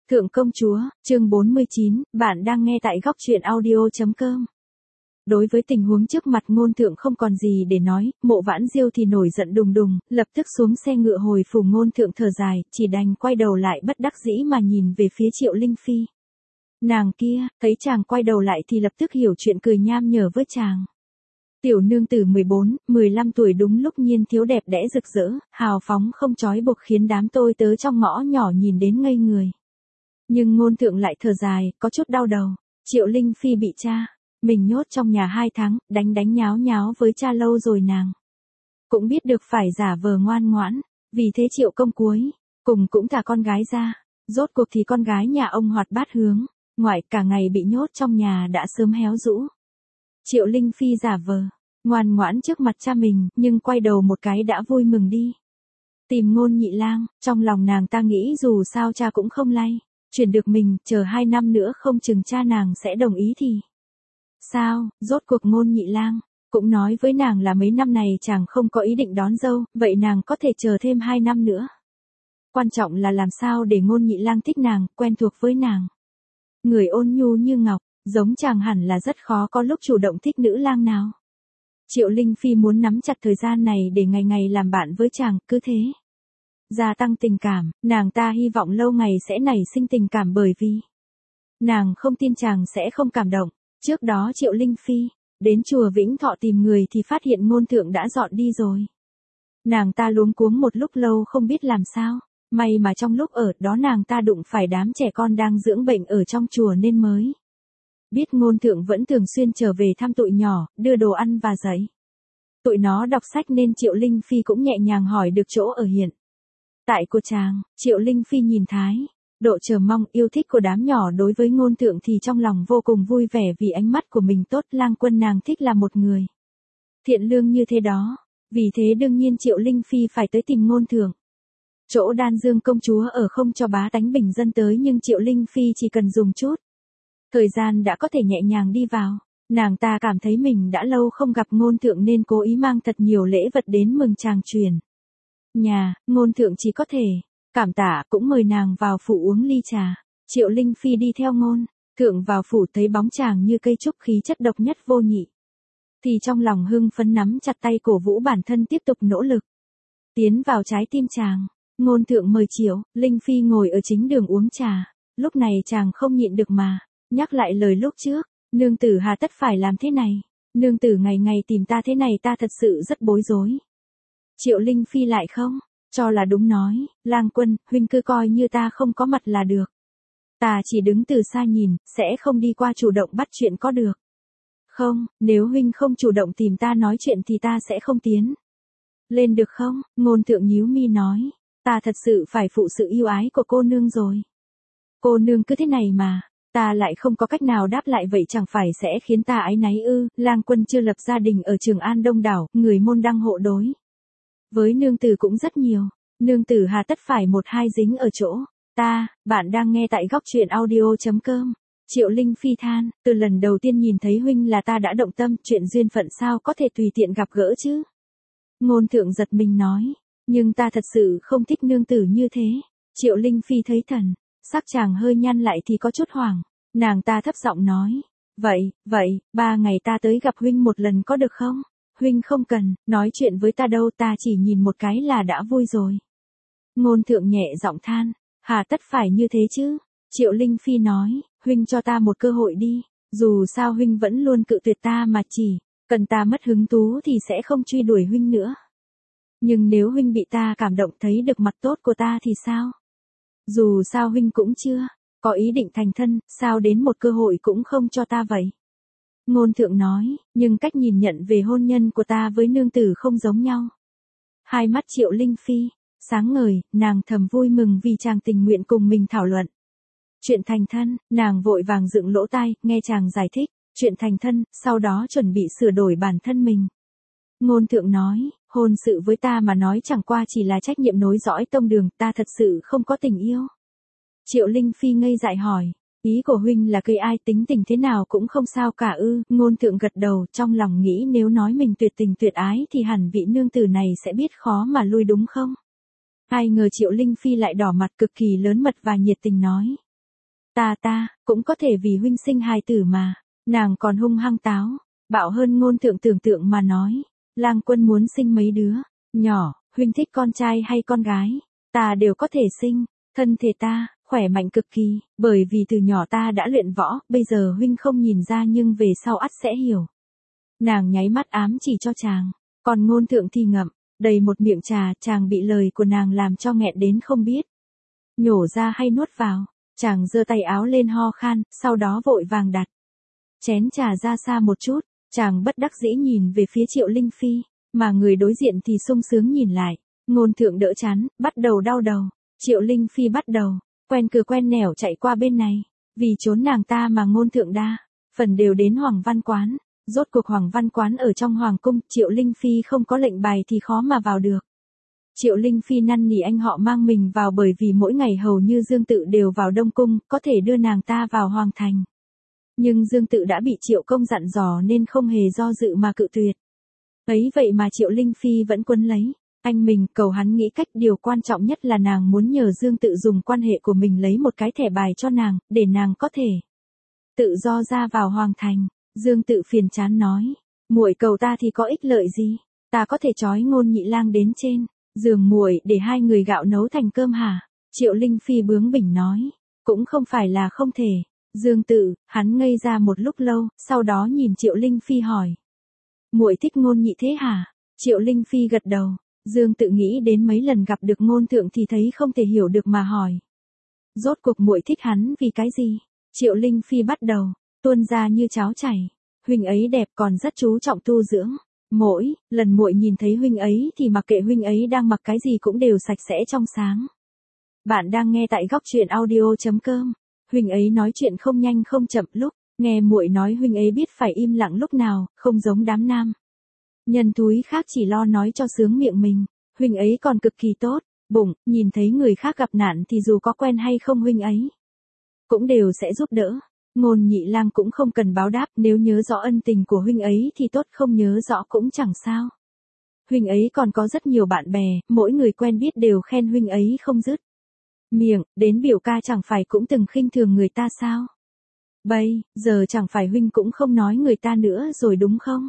Thượng công chúa, chương 49, bạn đang nghe tại góc truyện audio.com. Đối với tình huống trước mặt Ngôn Thượng không còn gì để nói, Mộ Vãn Diêu thì nổi giận đùng đùng, lập tức xuống xe ngựa hồi phủ. Ngôn Thượng thở dài, chỉ đành quay đầu lại bất đắc dĩ mà nhìn về phía Triệu Linh Phi. Nàng kia, thấy chàng quay đầu lại thì lập tức hiểu chuyện, cười nham nhở với chàng. Tiểu nương tử 14, 15 tuổi đúng lúc nhiên thiếu đẹp đẽ rực rỡ, hào phóng không trói buộc, khiến đám tôi tớ trong ngõ nhỏ nhìn đến ngây người. Nhưng Ngôn Thượng lại thở dài, có chút đau đầu. Triệu Linh Phi bị cha mình nhốt trong nhà 2 tháng, đánh nháo nháo với cha lâu rồi, nàng cũng biết được phải giả vờ ngoan ngoãn, vì thế Triệu công cuối cùng cũng thả con gái ra. Rốt cuộc thì con gái nhà ông hoạt bát hướng ngoại, cả ngày bị nhốt trong nhà đã sớm héo rũ. Triệu Linh Phi giả vờ ngoan ngoãn trước mặt cha mình, nhưng quay đầu một cái đã vui mừng đi tìm Ngôn Nhị Lang. Trong lòng nàng ta nghĩ dù sao cha cũng không lay chuyển được mình, chờ 2 năm nữa không chừng cha nàng sẽ đồng ý thì sao. Rốt cuộc Ngôn Nhị Lang cũng nói với nàng là mấy năm này chàng không có ý định đón dâu, vậy nàng có thể chờ thêm 2 năm nữa. Quan trọng là làm sao để Ngôn Nhị Lang thích nàng, quen thuộc với nàng. Người ôn nhu như ngọc, giống chàng hẳn là rất khó có lúc chủ động thích nữ lang nào. Triệu Linh Phi muốn nắm chặt thời gian này để ngày ngày làm bạn với chàng, cứ thế gia tăng tình cảm. Nàng ta hy vọng lâu ngày sẽ nảy sinh tình cảm, bởi vì nàng không tin chàng sẽ không cảm động. Trước đó Triệu Linh Phi đến chùa Vĩnh Thọ tìm người thì phát hiện Ngôn Thượng đã dọn đi rồi. Nàng ta luống cuống một lúc lâu không biết làm sao. May mà trong lúc ở đó nàng ta đụng phải đám trẻ con đang dưỡng bệnh ở trong chùa nên mới biết Ngôn Thượng vẫn thường xuyên trở về thăm tụi nhỏ, đưa đồ ăn và dạy tụi nó đọc sách, nên Triệu Linh Phi cũng nhẹ nhàng hỏi được chỗ ở hiện tại của chàng. Triệu Linh Phi nhìn thái độ chờ mong yêu thích của đám nhỏ đối với Ngôn Thượng thì trong lòng vô cùng vui vẻ, vì ánh mắt của mình tốt. Lang quân nàng thích là một người thiện lương như thế đó, vì thế đương nhiên Triệu Linh Phi phải tới tìm Ngôn Thượng. Chỗ Đan Dương công chúa ở không cho bá tánh bình dân tới, nhưng Triệu Linh Phi chỉ cần dùng chút thời gian đã có thể nhẹ nhàng đi vào. Nàng ta cảm thấy mình đã lâu không gặp Ngôn Thượng nên cố ý mang thật nhiều lễ vật đến mừng chàng truyền nhà. Ngôn Thượng chỉ có thể cảm tạ, cũng mời nàng vào phủ uống ly trà. Triệu Linh Phi đi theo Ngôn Thượng vào phủ, thấy bóng chàng như cây trúc, khí chất độc nhất vô nhị, thì trong lòng hưng phấn nắm chặt tay cổ vũ bản thân tiếp tục nỗ lực tiến vào trái tim chàng. Ngôn Thượng mời Triệu Linh Phi ngồi ở chính đường uống trà. Lúc này chàng không nhịn được mà nhắc lại lời lúc trước. Nương tử hà tất phải làm thế này, nương tử ngày ngày tìm ta thế này, ta thật sự rất bối rối. Triệu Linh Phi lại không cho là đúng, nói, Lang quân, huynh cứ coi như ta không có mặt là được. Ta chỉ đứng từ xa nhìn, sẽ không đi qua chủ động bắt chuyện có được không? Nếu huynh không chủ động tìm ta nói chuyện thì ta sẽ không tiến lên được không? Ngôn Thượng nhíu mi nói, ta thật sự phải phụ sự yêu ái của cô nương rồi. Cô nương cứ thế này mà ta lại không có cách nào đáp lại, vậy chẳng phải sẽ khiến ta áy náy ư? Lang quân chưa lập gia đình ở Trường An đông đảo, người môn đăng hộ đối với nương tử cũng rất nhiều, nương tử hà tất phải một hai dính ở chỗ ta. Bạn đang nghe tại góc truyện audio.com. Triệu Linh Phi than, từ lần đầu tiên nhìn thấy huynh là ta đã động tâm, chuyện duyên phận sao có thể tùy tiện gặp gỡ chứ? Ngôn Thượng giật mình nói, nhưng ta thật sự không thích nương tử như thế. Triệu Linh Phi thấy thần sắc chàng hơi nhăn lại thì có chút hoảng. Nàng ta thấp giọng nói, vậy, 3 ngày ta tới gặp huynh một lần có được không? Huynh không cần nói chuyện với ta đâu, ta chỉ nhìn một cái là đã vui rồi. Ngôn Thượng nhẹ giọng than, hà tất phải như thế chứ? Triệu Linh Phi nói, huynh cho ta một cơ hội đi, dù sao huynh vẫn luôn cự tuyệt ta mà, chỉ cần ta mất hứng thú thì sẽ không truy đuổi huynh nữa. Nhưng nếu huynh bị ta cảm động, thấy được mặt tốt của ta thì sao? Dù sao huynh cũng chưa có ý định thành thân, sao đến một cơ hội cũng không cho ta vậy? Ngôn Thượng nói, nhưng cách nhìn nhận về hôn nhân của ta với nương tử không giống nhau. Hai mắt Triệu Linh Phi sáng ngời, nàng thầm vui mừng vì chàng tình nguyện cùng mình thảo luận chuyện thành thân. Nàng vội vàng dựng lỗ tai, nghe chàng giải thích chuyện thành thân, sau đó chuẩn bị sửa đổi bản thân mình. Ngôn Thượng nói, hôn sự với ta mà nói chẳng qua chỉ là trách nhiệm nối dõi tông đường, ta thật sự không có tình yêu. Triệu Linh Phi ngây dại hỏi, ý của huynh là cây ai tính tình thế nào cũng không sao cả ư? Ngôn Thượng gật đầu, trong lòng nghĩ nếu nói mình tuyệt tình tuyệt ái thì hẳn vị nương tử này sẽ biết khó mà lui đúng không? Ai ngờ Triệu Linh Phi lại đỏ mặt, cực kỳ lớn mật và nhiệt tình nói, Ta, cũng có thể vì huynh sinh hài tử mà. Nàng còn hung hăng táo, bạo hơn ngôn thượng tưởng tượng mà nói. Lang Quân muốn sinh mấy đứa, nhỏ, huynh thích con trai hay con gái, ta đều có thể sinh, thân thể ta, khỏe mạnh cực kỳ, bởi vì từ nhỏ ta đã luyện võ, bây giờ huynh không nhìn ra nhưng về sau ắt sẽ hiểu. Nàng nháy mắt ám chỉ cho chàng, còn ngôn thượng thì ngậm, đầy một miệng trà, chàng bị lời của nàng làm cho nghẹn đến không biết. Nhổ ra hay nuốt vào, chàng giơ tay áo lên ho khan, sau đó vội vàng đặt chén trà ra xa một chút, chàng bất đắc dĩ nhìn về phía Triệu Linh Phi, mà người đối diện thì sung sướng nhìn lại, ngôn thượng đỡ chán, bắt đầu đau đầu, Triệu Linh Phi bắt đầu, quen cửa quen nẻo chạy qua bên này, vì trốn nàng ta mà ngôn thượng đa, phần đều đến Hoàng Văn Quán, rốt cuộc Hoàng Văn Quán ở trong Hoàng Cung, Triệu Linh Phi không có lệnh bài thì khó mà vào được. Triệu Linh Phi năn nỉ anh họ mang mình vào bởi vì mỗi ngày hầu như Dương Tự đều vào Đông Cung, có thể đưa nàng ta vào Hoàng Thành. Nhưng Dương Tự đã bị Triệu Công dặn dò nên không hề do dự mà cự tuyệt. Ấy vậy mà Triệu Linh Phi vẫn quấn lấy, anh mình cầu hắn nghĩ cách, điều quan trọng nhất là nàng muốn nhờ Dương Tự dùng quan hệ của mình lấy một cái thẻ bài cho nàng, để nàng có thể tự do ra vào Hoàng Thành. Dương Tự phiền chán nói, muội cầu ta thì có ích lợi gì, ta có thể trói Ngôn Nhị Lang đến trên giường muội để hai người gạo nấu thành cơm hả? Triệu Linh Phi bướng bỉnh nói, cũng không phải là không thể. Dương Tự, hắn ngây ra một lúc lâu, sau đó nhìn Triệu Linh Phi hỏi, muội thích Ngôn Nhị thế hả? Triệu Linh Phi gật đầu. Dương Tự nghĩ đến mấy lần gặp được ngôn thượng thì thấy không thể hiểu được mà hỏi, rốt cuộc muội thích hắn vì cái gì? Triệu Linh Phi bắt đầu tuôn ra như cháo chảy, huynh ấy đẹp còn rất chú trọng tu dưỡng. Mỗi lần muội nhìn thấy huynh ấy thì mặc kệ huynh ấy đang mặc cái gì cũng đều sạch sẽ trong sáng. Bạn đang nghe tại góc truyện audio.com. Huynh ấy nói chuyện không nhanh không chậm, lúc nghe muội nói huynh ấy biết phải im lặng lúc nào, không giống đám nam nhân thúi khác chỉ lo nói cho sướng miệng mình. Huynh ấy còn cực kỳ tốt bụng, nhìn thấy người khác gặp nạn thì dù có quen hay không huynh ấy cũng đều sẽ giúp đỡ. Ngôn Nhị Lang cũng không cần báo đáp, nếu nhớ rõ ân tình của huynh ấy thì tốt, không nhớ rõ cũng chẳng sao. Huynh ấy còn có rất nhiều bạn bè, mỗi người quen biết đều khen huynh ấy không dứt miệng, đến biểu ca chẳng phải cũng từng khinh thường người ta sao? Bây giờ chẳng phải huynh cũng không nói người ta nữa rồi đúng không?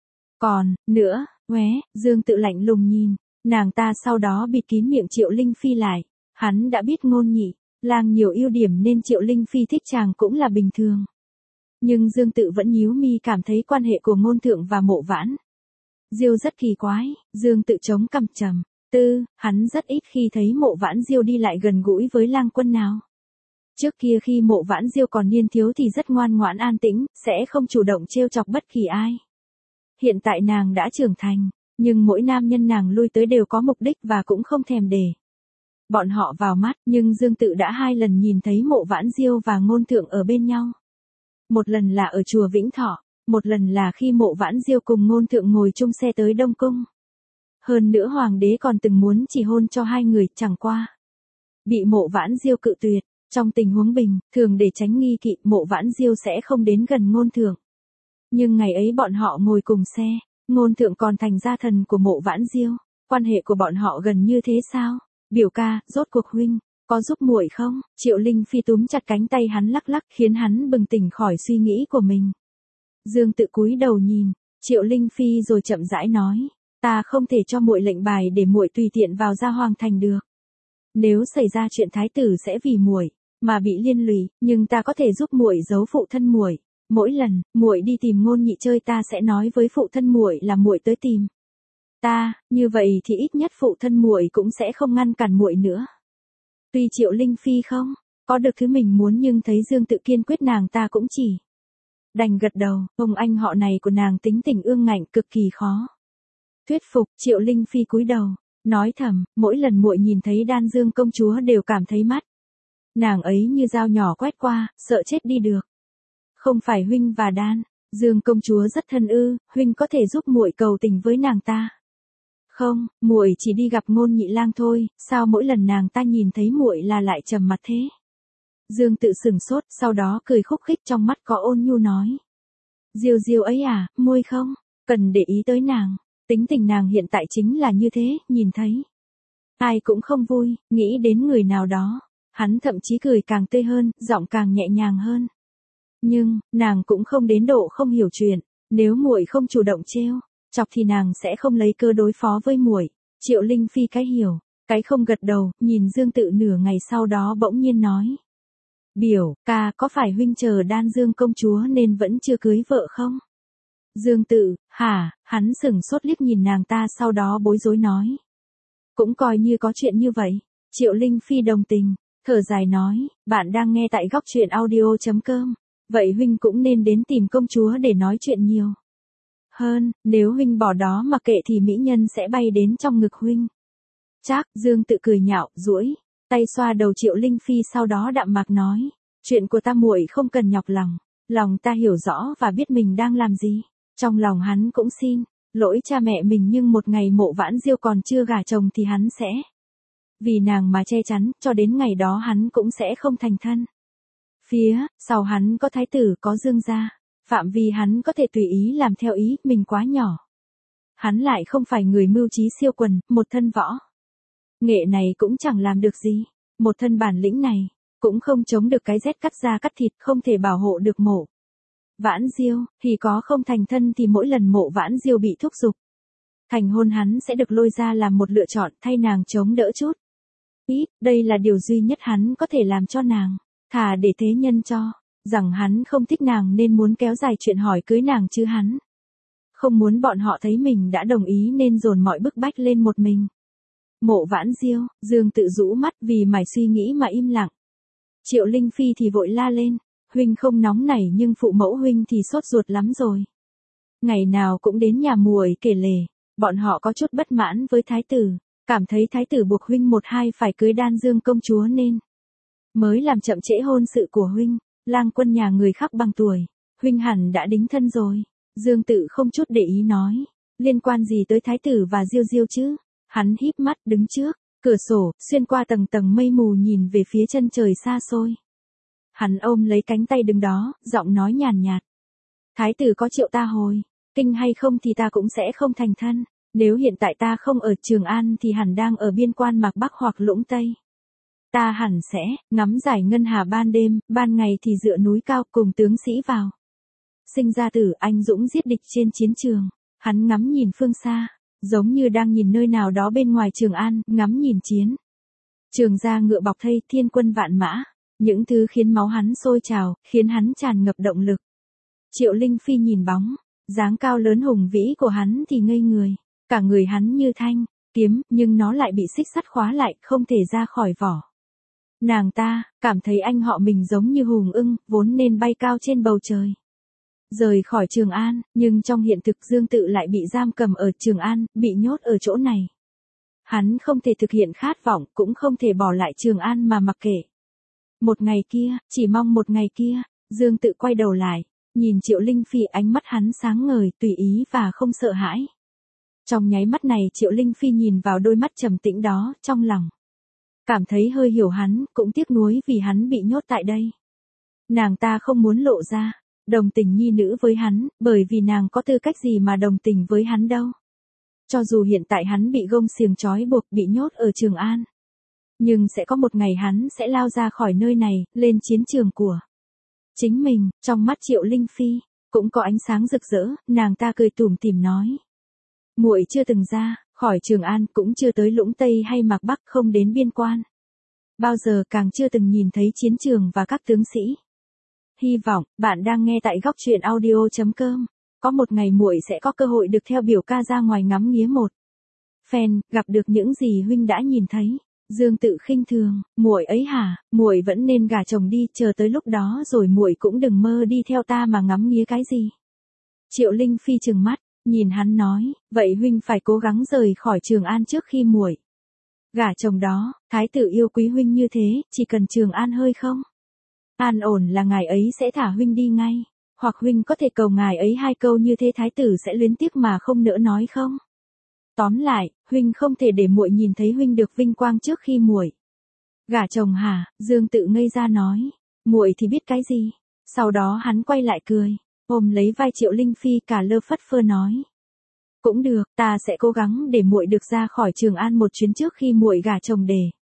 Còn nữa, Dương Tự lạnh lùng nhìn nàng ta, sau đó bịt kín miệng Triệu Linh Phi lại. Hắn đã biết Ngôn Nhị Lang nhiều ưu điểm nên Triệu Linh Phi thích chàng cũng là bình thường. Nhưng Dương Tự vẫn nhíu mi, cảm thấy quan hệ của ngôn thượng và Mộ Vãn Diêu rất kỳ quái. Dương Tự chống cằm trầm tư, hắn rất ít khi thấy Mộ Vãn Diêu đi lại gần gũi với Lang Quân nào. Trước kia khi Mộ Vãn Diêu còn niên thiếu thì rất ngoan ngoãn an tĩnh, sẽ không chủ động trêu chọc bất kỳ ai. Hiện tại nàng đã trưởng thành, nhưng mỗi nam nhân nàng lui tới đều có mục đích và cũng không thèm để bọn họ vào mắt, nhưng Dương Tự đã 2 lần nhìn thấy Mộ Vãn Diêu và ngôn thượng ở bên nhau. Một lần là ở chùa Vĩnh Thọ, một lần là khi Mộ Vãn Diêu cùng ngôn thượng ngồi chung xe tới Đông Cung. Hơn nữa hoàng đế còn từng muốn chỉ hôn cho hai người, chẳng qua bị Mộ Vãn Diêu cự tuyệt. Trong tình huống bình thường để tránh nghi kỵ, Mộ Vãn Diêu sẽ không đến gần ngôn thượng. Nhưng ngày ấy bọn họ ngồi cùng xe, ngôn thượng còn thành gia thần của Mộ Vãn Diêu, quan hệ của bọn họ gần như thế sao? Biểu ca, rốt cuộc huynh có giúp muội không? Triệu Linh Phi túm chặt cánh tay hắn lắc lắc, khiến hắn bừng tỉnh khỏi suy nghĩ của mình. Dương Tự cúi đầu nhìn Triệu Linh Phi rồi chậm rãi nói, ta không thể cho muội lệnh bài để muội tùy tiện vào ra Hoàng Thành được. Nếu xảy ra chuyện thái tử sẽ vì muội mà bị liên lụy, nhưng ta có thể giúp muội giấu phụ thân muội. Mỗi lần muội đi tìm Ngôn Nhị chơi, ta sẽ nói với phụ thân muội là muội tới tìm ta, như vậy thì ít nhất phụ thân muội cũng sẽ không ngăn cản muội nữa. Tuy Triệu Linh Phi không có được thứ mình muốn, nhưng thấy Dương Tự kiên quyết, nàng ta cũng chỉ đành gật đầu. Ông anh họ này của nàng tính tình ương ngạnh, cực kỳ khó thuyết phục. Triệu Linh Phi cúi đầu nói thầm, mỗi lần muội nhìn thấy Đan Dương công chúa đều cảm thấy mắt nàng ấy như dao nhỏ quét qua, sợ chết đi được. Không phải huynh và Đan Dương công chúa rất thân ư? Huynh có thể giúp muội cầu tình với nàng ta không? Muội chỉ đi gặp Ngôn Nhị Lang thôi, sao mỗi lần nàng ta nhìn thấy muội là lại trầm mặt thế? Dương Tự sừng sốt, sau đó cười khúc khích, trong mắt có ôn nhu nói, Diêu Diêu ấy à, muội không cần để ý tới nàng, tính tình nàng hiện tại chính là như thế, nhìn thấy ai cũng không vui, nghĩ đến người nào đó Hắn thậm chí cười càng tươi hơn, giọng càng nhẹ nhàng hơn. Nhưng, nàng cũng không đến độ không hiểu chuyện, nếu muội không chủ động trêu chọc thì nàng sẽ không lấy cơ đối phó với muội. Triệu Linh Phi cái hiểu, cái không gật đầu, nhìn Dương Tự nửa ngày sau đó bỗng nhiên nói. Biểu, ca có phải huynh chờ Đan Dương công chúa nên vẫn chưa cưới vợ không? Dương Tự, hả, hắn sững sốt liếc nhìn nàng ta sau đó bối rối nói. Cũng coi như có chuyện như vậy. Triệu Linh Phi đồng tình, thở dài nói, bạn đang nghe tại góc truyện audio.com. Vậy huynh cũng nên đến tìm công chúa để nói chuyện nhiều hơn, nếu huynh bỏ đó mà kệ thì mỹ nhân sẽ bay đến trong ngực huynh. Chắc, Dương Tự cười nhạo, duỗi tay xoa đầu Triệu Linh Phi sau đó đạm mạc nói, chuyện của ta muội không cần nhọc lòng, lòng ta hiểu rõ và biết mình đang làm gì. Trong lòng hắn cũng xin lỗi cha mẹ mình, nhưng một ngày Mộ Vãn Diêu còn chưa gả chồng thì hắn sẽ vì nàng mà che chắn, cho đến ngày đó hắn cũng sẽ không thành thân. Phía sau hắn có thái tử, có Dương gia, phạm vi hắn có thể tùy ý làm theo ý mình quá nhỏ. Hắn lại không phải người mưu trí siêu quần, một thân võ nghệ này cũng chẳng làm được gì, một thân bản lĩnh này cũng không chống được cái rét cắt da cắt thịt, không thể bảo hộ được Mộ Vãn Diêu, thì có không thành thân thì mỗi lần Mộ Vãn Diêu bị thúc giục thành hôn hắn sẽ được lôi ra làm một lựa chọn thay nàng chống đỡ chút. Ít, đây là điều duy nhất hắn có thể làm cho nàng, thà để thế nhân cho rằng hắn không thích nàng nên muốn kéo dài chuyện hỏi cưới nàng, chứ hắn không muốn bọn họ thấy mình đã đồng ý nên dồn mọi bức bách lên một mình. Mộ Vãn Diêu, Dương Tự rũ mắt vì mải suy nghĩ mà im lặng. Triệu Linh Phi thì vội la lên, huynh không nóng nảy nhưng phụ mẫu huynh thì sốt ruột lắm rồi. Ngày nào cũng đến nhà muội kể lể, bọn họ có chút bất mãn với thái tử, cảm thấy thái tử buộc huynh một hai phải cưới Đan Dương công chúa nên mới làm chậm trễ hôn sự của huynh. Lang Quân nhà người khác bằng tuổi, huynh hẳn đã đính thân rồi. Dương Tự không chút để ý nói, liên quan gì tới thái tử và Diêu Diêu chứ? Hắn híp mắt đứng trước cửa sổ, xuyên qua tầng tầng mây mù nhìn về phía chân trời xa xôi. Hắn ôm lấy cánh tay đứng đó, giọng nói nhàn nhạt. Thái tử có triệu ta hồi kinh hay không thì ta cũng sẽ không thành thân. Nếu hiện tại ta không ở Trường An thì hẳn đang ở biên quan Mạc Bắc hoặc Lũng Tây. Ta hẳn sẽ ngắm giải ngân hà ban đêm, ban ngày thì dựa núi cao cùng tướng sĩ vào. Sinh ra tử anh dũng giết địch trên chiến trường. Hắn ngắm nhìn phương xa, giống như đang nhìn nơi nào đó bên ngoài Trường An, ngắm nhìn chiến trường ra ngựa bọc thây, thiên quân vạn mã, những thứ khiến máu hắn sôi trào, khiến hắn tràn ngập động lực. Triệu Linh Phi nhìn bóng dáng cao lớn hùng vĩ của hắn thì ngây người, cả người hắn như thanh kiếm, nhưng nó lại bị xích sắt khóa lại, không thể ra khỏi vỏ. Nàng ta cảm thấy anh họ mình giống như hùng ưng, vốn nên bay cao trên bầu trời, rời khỏi Trường An, nhưng trong hiện thực Dương Tự lại bị giam cầm ở Trường An, bị nhốt ở chỗ này. Hắn không thể thực hiện khát vọng, cũng không thể bỏ lại Trường An mà mặc kệ. Một ngày kia, chỉ mong một ngày kia, Dương Tự quay đầu lại, nhìn Triệu Linh Phi, ánh mắt hắn sáng ngời, tùy ý và không sợ hãi. Trong nháy mắt này Triệu Linh Phi nhìn vào đôi mắt trầm tĩnh đó, trong lòng cảm thấy hơi hiểu hắn, cũng tiếc nuối vì hắn bị nhốt tại đây. Nàng ta không muốn lộ ra đồng tình nhi nữ với hắn, bởi vì nàng có tư cách gì mà đồng tình với hắn đâu. Cho dù hiện tại hắn bị gông xiềng trói buộc, bị nhốt ở Trường An, nhưng sẽ có một ngày hắn sẽ lao ra khỏi nơi này, lên chiến trường của chính mình. Trong mắt Triệu Linh Phi cũng có ánh sáng rực rỡ, nàng ta cười tủm tỉm nói: muội chưa từng ra khỏi Trường An, cũng chưa tới Lũng Tây hay Mạc Bắc, không đến biên quan bao giờ, càng chưa từng nhìn thấy chiến trường và các tướng sĩ. Hy vọng bạn đang nghe tại góc truyện audio.com. Có một ngày muội sẽ có cơ hội được theo biểu ca ra ngoài ngắm nghía một phen, gặp được những gì huynh đã nhìn thấy. Dương Tự khinh thường, muội ấy hả, muội vẫn nên gả chồng đi, chờ tới lúc đó rồi muội cũng đừng mơ đi theo ta mà ngắm nghía cái gì. Triệu Linh Phi trừng mắt nhìn hắn nói, vậy huynh phải cố gắng rời khỏi Trường An trước khi muội gả chồng đó. Thái tử yêu quý huynh như thế, chỉ cần Trường An hơi không an ổn là ngài ấy sẽ thả huynh đi ngay, hoặc huynh có thể cầu ngài ấy hai câu như thế thái tử sẽ luyến tiếc mà không nỡ nói không. Tóm lại, huynh không thể để muội nhìn thấy huynh được vinh quang trước khi muội gả chồng hả? Dương Tự ngây ra nói, muội thì biết cái gì. Sau đó hắn quay lại cười, ôm lấy vai Triệu Linh Phi cả lơ phất phơ nói, cũng được, ta sẽ cố gắng để muội được ra khỏi Trường An một chuyến trước khi muội gả chồng để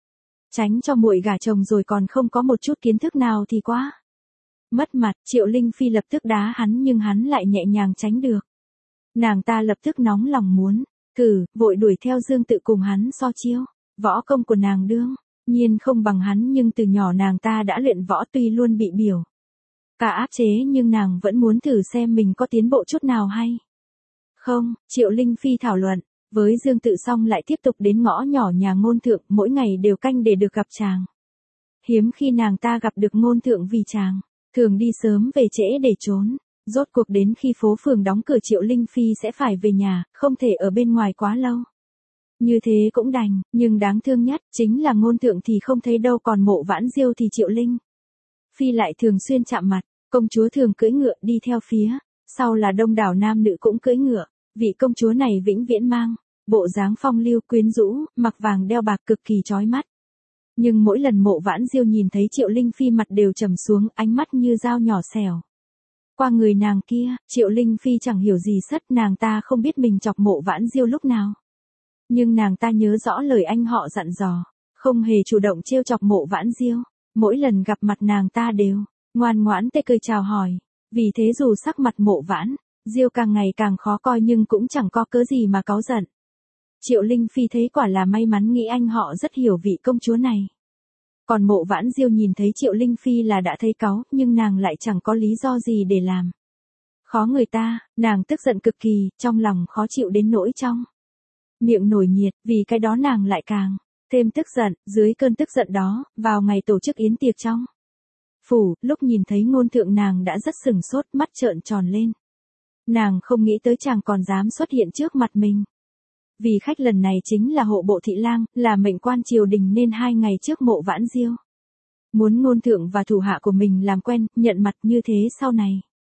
Tránh cho muội gả chồng rồi còn không có một chút kiến thức nào thì quá. Mất mặt, Triệu Linh Phi lập tức đá hắn nhưng hắn lại nhẹ nhàng tránh được. Nàng ta lập tức nóng lòng muốn, vội đuổi theo Dương Tự cùng hắn so chiêu. Võ công của nàng đương nhiên không bằng hắn nhưng từ nhỏ nàng ta đã luyện võ tuy luôn bị biểu cả áp chế nhưng nàng vẫn muốn thử xem mình có tiến bộ chút nào hay không. Triệu Linh Phi thảo luận với Dương Tự xong lại tiếp tục đến ngõ nhỏ nhà Ngôn Thượng, mỗi ngày đều canh để được gặp chàng. Hiếm khi nàng ta gặp được Ngôn Thượng vì chàng thường đi sớm về trễ để trốn. Rốt cuộc đến khi phố phường đóng cửa Triệu Linh Phi sẽ phải về nhà, không thể ở bên ngoài quá lâu. Như thế cũng đành, nhưng đáng thương nhất chính là Ngôn Thượng thì không thấy đâu, còn Mộ Vãn Diêu thì Triệu Linh Phi lại thường xuyên chạm mặt. Công chúa thường cưỡi ngựa đi theo phía sau là đông đảo nam nữ cũng cưỡi ngựa. Vị công chúa này vĩnh viễn mang bộ dáng phong lưu quyến rũ, mặc vàng đeo bạc cực kỳ chói mắt. Nhưng mỗi lần Mộ Vãn Diêu nhìn thấy Triệu Linh Phi mặt đều trầm xuống, ánh mắt như dao nhỏ xẻo qua người nàng kia. Triệu Linh Phi chẳng hiểu gì sất, nàng ta không biết mình chọc Mộ Vãn Diêu lúc nào. Nhưng nàng ta nhớ rõ lời anh họ dặn dò, không hề chủ động trêu chọc Mộ Vãn Diêu. Mỗi lần gặp mặt nàng ta đều ngoan ngoãn tê cười chào hỏi. Vì thế dù sắc mặt Mộ Vãn Diêu càng ngày càng khó coi nhưng cũng chẳng có cớ gì mà cáu giận. Triệu Linh Phi thấy quả là may mắn, nghĩ anh họ rất hiểu vị công chúa này. Còn Mộ Vãn Diêu nhìn thấy Triệu Linh Phi là đã thấy cáu, nhưng nàng lại chẳng có lý do gì để làm khó người ta. Nàng tức giận cực kỳ, trong lòng khó chịu đến nỗi trong miệng nổi nhiệt, vì cái đó nàng lại càng thêm tức giận. Dưới cơn tức giận đó, vào ngày tổ chức yến tiệc trong phủ, lúc nhìn thấy Ngôn Thượng nàng đã rất sừng sốt, mắt trợn tròn lên. Nàng không nghĩ tới chàng còn dám xuất hiện trước mặt mình. Vì khách lần này chính là hộ bộ thị lang, là mệnh quan triều đình, nên 2 ngày trước Mộ Vãn Diêu muốn Ngôn Thượng và thủ hạ của mình làm quen, nhận mặt, như thế sau này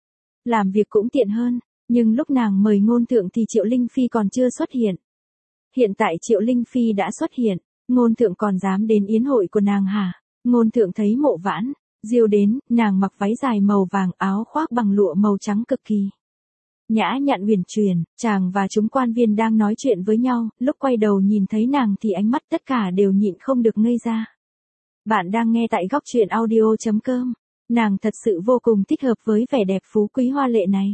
làm việc cũng tiện hơn. Nhưng lúc nàng mời Ngôn Thượng thì Triệu Linh Phi còn chưa xuất hiện. Hiện tại Triệu Linh Phi đã xuất hiện, Ngôn Thượng còn dám đến yến hội của nàng hả? Ngôn Thượng thấy Mộ Vãn Diêu đến, nàng mặc váy dài màu vàng, áo khoác bằng lụa màu trắng cực kỳ nhã nhặn huyền chuyển. Chàng và chúng quan viên đang nói chuyện với nhau, lúc quay đầu nhìn thấy nàng thì ánh mắt tất cả đều nhịn không được ngây ra. Bạn đang nghe tại góc truyện audio.com. Nàng thật sự vô cùng thích hợp với vẻ đẹp phú quý hoa lệ này.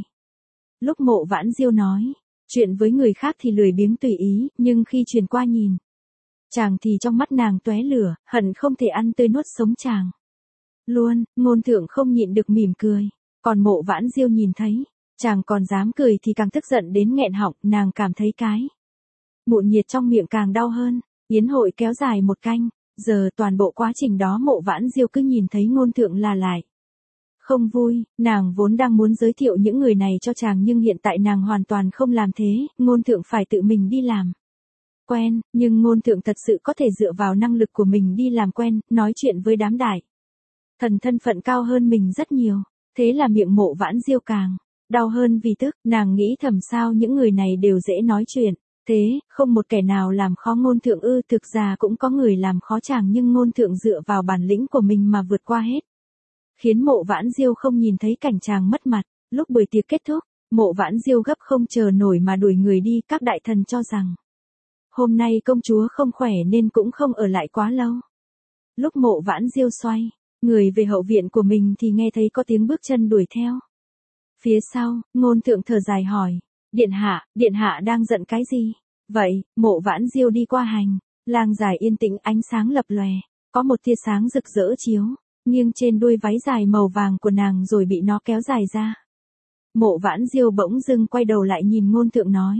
Lúc Mộ Vãn Diêu nói chuyện với người khác thì lười biếng tùy ý, nhưng khi truyền qua nhìn chàng thì trong mắt nàng tóe lửa, hận không thể ăn tươi nuốt sống chàng luôn. Ngôn Thượng không nhịn được mỉm cười, còn Mộ Vãn Diêu nhìn thấy chàng còn dám cười thì càng tức giận đến nghẹn họng. Nàng cảm thấy cái mụn nhiệt trong miệng càng đau hơn. Yến hội kéo dài 1 canh giờ, toàn bộ quá trình đó Mộ Vãn Diêu cứ nhìn thấy Ngôn Thượng là lại không vui. Nàng vốn đang muốn giới thiệu những người này cho chàng, nhưng hiện tại nàng hoàn toàn không làm thế. Ngôn Thượng phải tự mình đi làm quen, nhưng Ngôn Thượng thật sự có thể dựa vào năng lực của mình đi làm quen, nói chuyện với đám đại thần thân phận cao hơn mình rất nhiều. Thế là miệng Mộ Vãn Diêu càng đau hơn vì tức. Nàng nghĩ thầm sao những người này đều dễ nói chuyện thế, không một kẻ nào làm khó Ngôn Thượng ư? Thực ra cũng có người làm khó chàng, nhưng Ngôn Thượng dựa vào bản lĩnh của mình mà vượt qua hết, khiến Mộ Vãn Diêu không nhìn thấy cảnh chàng mất mặt. Lúc buổi tiệc kết thúc, Mộ Vãn Diêu gấp không chờ nổi mà đuổi người đi. Các đại thần cho rằng hôm nay công chúa không khỏe nên cũng không ở lại quá lâu. Lúc Mộ Vãn Diêu xoay người về hậu viện của mình thì nghe thấy có tiếng bước chân đuổi theo. Phía sau, Ngôn Thượng thở dài hỏi, điện hạ đang giận cái gì? Vậy, Mộ Vãn Diêu đi qua hành lang dài yên tĩnh, ánh sáng lập lòe, có một tia sáng rực rỡ chiếu nghiêng trên đuôi váy dài màu vàng của nàng rồi bị nó kéo dài ra. Mộ Vãn Diêu bỗng dưng quay đầu lại nhìn Ngôn Thượng nói,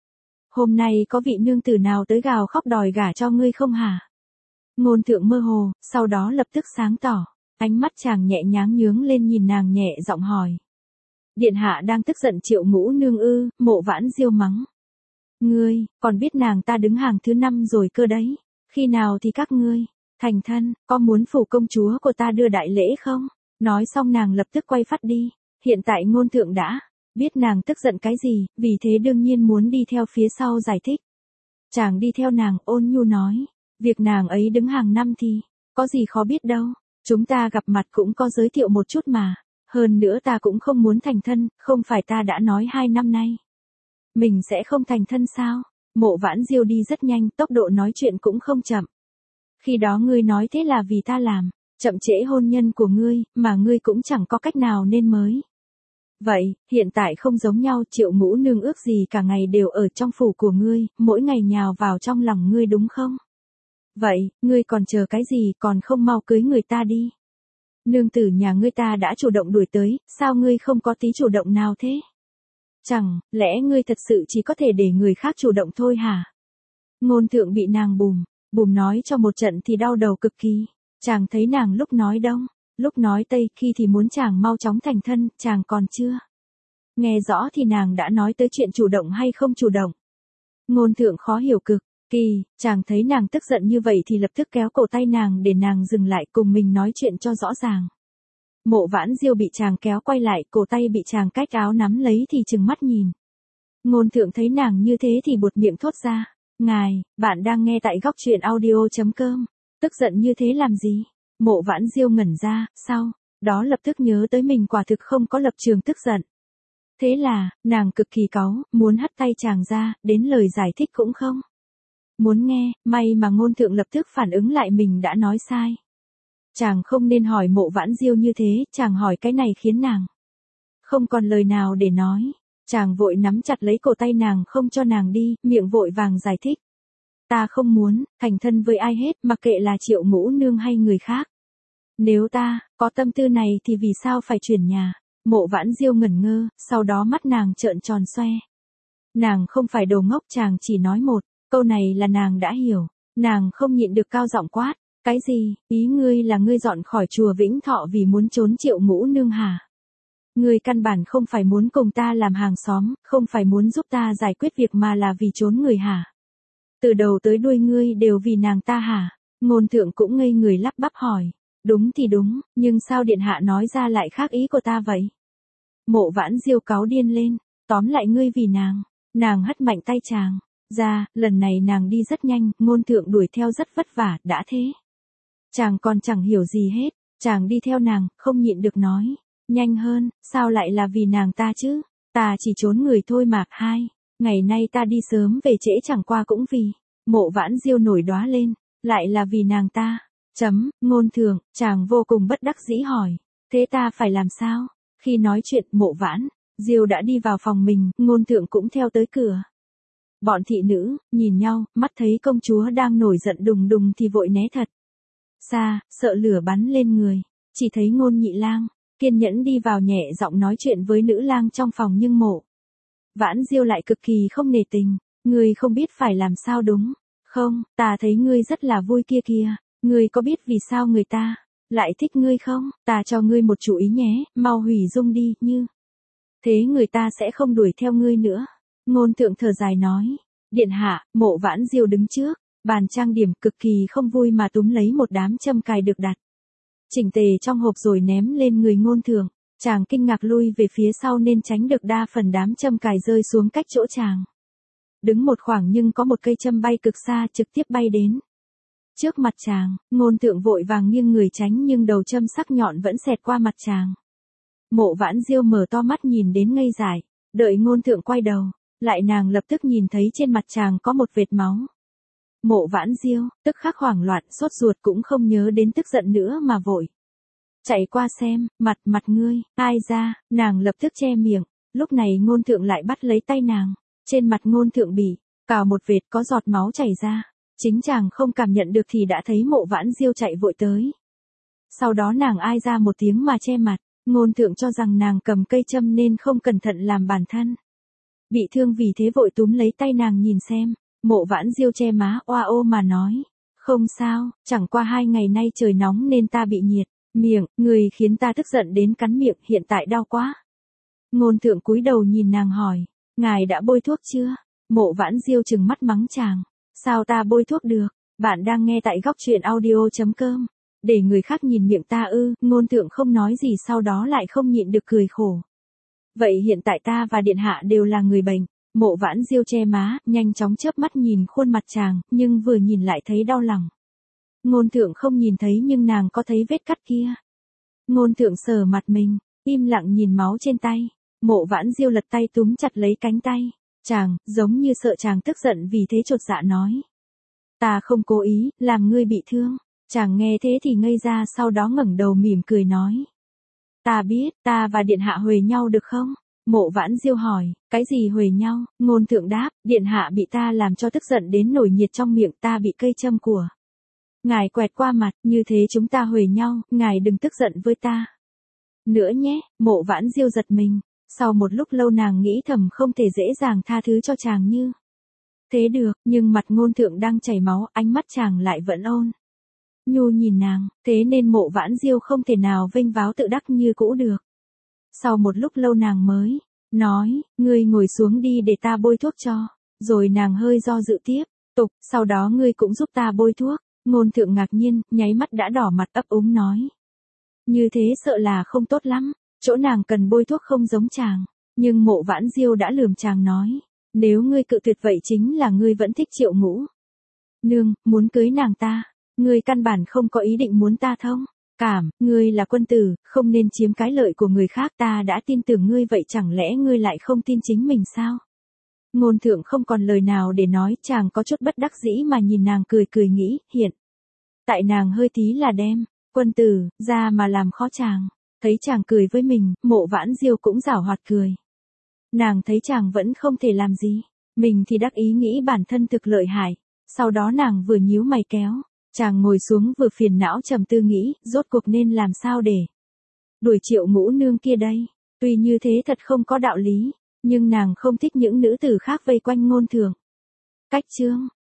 hôm nay có vị nương tử nào tới gào khóc đòi gả cho ngươi không hả? Ngôn Thượng mơ hồ, sau đó lập tức sáng tỏ, ánh mắt chàng nhẹ nhàng nhướng lên nhìn nàng nhẹ giọng hỏi, điện hạ đang tức giận Triệu Ngũ nương ư? Mộ Vãn Diêu mắng, ngươi còn biết nàng ta đứng hàng thứ 5 rồi cơ đấy. Khi nào thì các ngươi thành thân, có muốn phủ công chúa của ta đưa đại lễ không? Nói xong nàng lập tức quay phát đi. Hiện tại Ngôn Thượng đã biết nàng tức giận cái gì, vì thế đương nhiên muốn đi theo phía sau giải thích. Chàng đi theo nàng, ôn nhu nói, việc nàng ấy đứng hàng 5 thì có gì khó biết đâu, chúng ta gặp mặt cũng có giới thiệu một chút mà. Hơn nữa ta cũng không muốn thành thân, không phải ta đã nói 2 năm nay mình sẽ không thành thân sao? Mộ Vãn Diêu đi rất nhanh, tốc độ nói chuyện cũng không chậm. Khi đó ngươi nói thế là vì ta làm, chậm trễ hôn nhân của ngươi, mà ngươi cũng chẳng có cách nào nên mới. Vậy, hiện tại không giống nhau, Triệu Ngũ Nương ước gì cả ngày đều ở trong phủ của ngươi, mỗi ngày nhào vào trong lòng ngươi đúng không? Vậy, ngươi còn chờ cái gì, còn không mau cưới người ta đi. Nương tử nhà ngươi ta đã chủ động đuổi tới, sao ngươi không có tí chủ động nào thế? Chẳng lẽ ngươi thật sự chỉ có thể để người khác chủ động thôi hả? Ngôn Thượng bị nàng bùm nói cho một trận thì đau đầu cực kỳ. Chàng thấy nàng lúc nói đông, lúc nói tây, khi thì muốn chàng mau chóng thành thân, chàng còn chưa nghe rõ thì nàng đã nói tới chuyện chủ động hay không chủ động. Ngôn Thượng khó hiểu cực kỳ, chàng thấy nàng tức giận như vậy thì lập tức kéo cổ tay nàng để nàng dừng lại cùng mình nói chuyện cho rõ ràng. Mộ Vãn Diêu bị chàng kéo quay lại, cổ tay bị chàng cách áo nắm lấy thì trừng mắt nhìn. Ngôn Thượng thấy nàng như thế thì buột miệng thốt ra, ngài, bạn đang nghe tại góc truyện audio.com, tức giận như thế làm gì? Mộ Vãn Diêu ngẩn ra, sau đó lập tức nhớ tới mình quả thực không có lập trường tức giận. Thế là, nàng cực kỳ cáu, muốn hất tay chàng ra, đến lời giải thích cũng không muốn nghe, may mà Ngôn Thượng lập tức phản ứng lại mình đã nói sai. Chàng không nên hỏi Mộ Vãn Diêu như thế, chàng hỏi cái này khiến nàng không còn lời nào để nói. Chàng vội nắm chặt lấy cổ tay nàng không cho nàng đi, miệng vội vàng giải thích. Ta không muốn thành thân với ai hết, mặc kệ là Triệu Ngũ Nương hay người khác. Nếu ta có tâm tư này thì vì sao phải chuyển nhà? Mộ Vãn Diêu ngẩn ngơ, sau đó mắt nàng trợn tròn xoe. Nàng không phải đồ ngốc, chàng chỉ nói một câu này là nàng đã hiểu. Nàng không nhịn được cao giọng quát. Cái gì, ý ngươi là ngươi dọn khỏi chùa Vĩnh Thọ vì muốn trốn Triệu Ngũ Nương hả? Ngươi căn bản không phải muốn cùng ta làm hàng xóm, không phải muốn giúp ta giải quyết việc mà là vì trốn người hả? Từ đầu tới đuôi ngươi đều vì nàng ta hả? Ngôn Thượng cũng ngây người lắp bắp hỏi. Đúng thì đúng, nhưng sao điện hạ nói ra lại khác ý của ta vậy? Mộ Vãn Diêu cáu điên lên, tóm lại ngươi vì nàng hất mạnh tay chàng ra, lần này nàng đi rất nhanh, Ngôn Thượng đuổi theo rất vất vả, đã thế. Chàng còn chẳng hiểu gì hết, chàng đi theo nàng, không nhịn được nói. Nhanh hơn, sao lại là vì nàng ta chứ? Ta chỉ trốn người thôi mà. Ngày nay ta đi sớm về trễ chẳng qua cũng vì. Mộ Vãn Diêu nổi đóa lên, lại là vì nàng ta. Ngôn Thượng, chàng vô cùng bất đắc dĩ hỏi. Thế ta phải làm sao? Khi nói chuyện, Mộ Vãn Diêu đã đi vào phòng mình, Ngôn Thượng cũng theo tới cửa. Bọn thị nữ nhìn nhau, mắt thấy công chúa đang nổi giận đùng đùng thì vội né thật xa, sợ lửa bắn lên người. Chỉ thấy Ngôn Nhị Lang kiên nhẫn đi vào nhẹ giọng nói chuyện với nữ lang trong phòng, nhưng Mộ Vãn Diêu lại cực kỳ không nể tình. Ngươi không biết phải làm sao đúng không? Ta thấy ngươi rất là vui kia kìa. Ngươi có biết vì sao người ta lại thích ngươi không? Ta cho ngươi một chủ ý nhé, mau hủy dung đi, như thế người ta sẽ không đuổi theo ngươi nữa. Ngôn Thượng thở dài nói. Điện hạ, Mộ Vãn Diêu đứng trước bàn trang điểm cực kỳ không vui mà túm lấy một đám châm cài được đặt chỉnh tề trong hộp rồi ném lên người Ngôn Thượng. Chàng kinh ngạc lui về phía sau nên tránh được đa phần đám châm cài rơi xuống cách chỗ chàng đứng một khoảng, nhưng có một cây châm bay cực xa trực tiếp bay đến trước mặt chàng. Ngôn Thượng vội vàng nghiêng người tránh, nhưng đầu châm sắc nhọn vẫn xẹt qua mặt chàng. Mộ Vãn Diêu mở to mắt nhìn đến ngây dại, đợi Ngôn Thượng quay đầu lại, nàng lập tức nhìn thấy trên mặt chàng có một vệt máu. Mộ Vãn Diêu tức khắc hoảng loạn, sốt ruột, cũng không nhớ đến tức giận nữa mà vội chạy qua xem. Mặt ngươi ai ra? Nàng lập tức che miệng. Lúc này Ngôn Thượng lại bắt lấy tay nàng. Trên mặt Ngôn Thượng bị cào một vệt, có giọt máu chảy ra. Chính chàng không cảm nhận được thì đã thấy Mộ Vãn Diêu chạy vội tới. Sau đó nàng ai ra một tiếng mà che mặt. Ngôn Thượng cho rằng nàng cầm cây châm nên không cẩn thận làm bản thân bị thương, vì thế vội túm lấy tay nàng nhìn xem. Mộ Vãn Diêu che má oa ô mà nói. Không sao, chẳng qua 2 ngày nay trời nóng nên ta bị nhiệt miệng, người khiến ta tức giận đến cắn miệng, hiện tại đau quá. Ngôn Thượng cúi đầu nhìn nàng hỏi. Ngài đã bôi thuốc chưa? Mộ Vãn Diêu trừng mắt mắng chàng. Sao ta bôi thuốc được? Bạn đang nghe tại góc truyện audio.com. Để người khác nhìn miệng ta ư? Ngôn Thượng không nói gì, sau đó lại không nhịn được cười khổ. Vậy hiện tại ta và điện hạ đều là người bệnh. Mộ Vãn Diêu che má, nhanh chóng chớp mắt nhìn khuôn mặt chàng, nhưng vừa nhìn lại thấy đau lòng. Ngôn Thượng không nhìn thấy nhưng nàng có thấy vết cắt kia. Ngôn Thượng sờ mặt mình, im lặng nhìn máu trên tay. Mộ Vãn Diêu lật tay túm chặt lấy cánh tay chàng, giống như sợ chàng tức giận, vì thế chột dạ nói. Ta không cố ý, làm ngươi bị thương. Chàng nghe thế thì ngây ra, sau đó ngẩng đầu mỉm cười nói. Ta biết, ta và điện hạ huề nhau được không? Mộ Vãn Diêu hỏi, cái gì huề nhau? Ngôn Thượng đáp, điện hạ bị ta làm cho tức giận đến nổi nhiệt trong miệng, ta bị cây châm của ngài quẹt qua mặt, như thế chúng ta huề nhau, ngài đừng tức giận với ta nữa nhé. Mộ Vãn Diêu giật mình, sau một lúc lâu nàng nghĩ thầm không thể dễ dàng tha thứ cho chàng như thế được, nhưng mặt Ngôn Thượng đang chảy máu, ánh mắt chàng lại vẫn ôn nhu nhìn nàng, thế nên Mộ Vãn Diêu không thể nào vênh váo tự đắc như cũ được. Sau một lúc lâu nàng mới nói, ngươi ngồi xuống đi để ta bôi thuốc cho. Rồi nàng hơi do dự tiếp tục, sau đó ngươi cũng giúp ta bôi thuốc. Ngôn Thượng ngạc nhiên, nháy mắt đã đỏ mặt ấp úng nói. Như thế sợ là không tốt lắm, chỗ nàng cần bôi thuốc không giống chàng. Nhưng Mộ Vãn Diêu đã lườm chàng nói, nếu ngươi cự tuyệt vậy chính là ngươi vẫn thích Triệu Ngũ Nương, muốn cưới nàng ta. Ngươi căn bản không có ý định muốn ta thông cảm, ngươi là quân tử, không nên chiếm cái lợi của người khác, ta đã tin tưởng ngươi, vậy chẳng lẽ ngươi lại không tin chính mình sao? Ngôn Thượng không còn lời nào để nói, chàng có chút bất đắc dĩ mà nhìn nàng cười cười nghĩ, hiện tại nàng hơi tí là đem quân tử ra mà làm khó chàng. Thấy chàng cười với mình, Mộ Vãn Diêu cũng giảo hoạt cười. Nàng thấy chàng vẫn không thể làm gì, mình thì đắc ý nghĩ bản thân thực lợi hại. Sau đó nàng vừa nhíu mày kéo chàng ngồi xuống, vừa phiền não trầm tư nghĩ, rốt cuộc nên làm sao để đuổi Triệu Ngũ Nương kia đây. Tuy như thế thật không có đạo lý, nhưng nàng không thích những nữ tử khác vây quanh Ngôn Thượng. Cách chương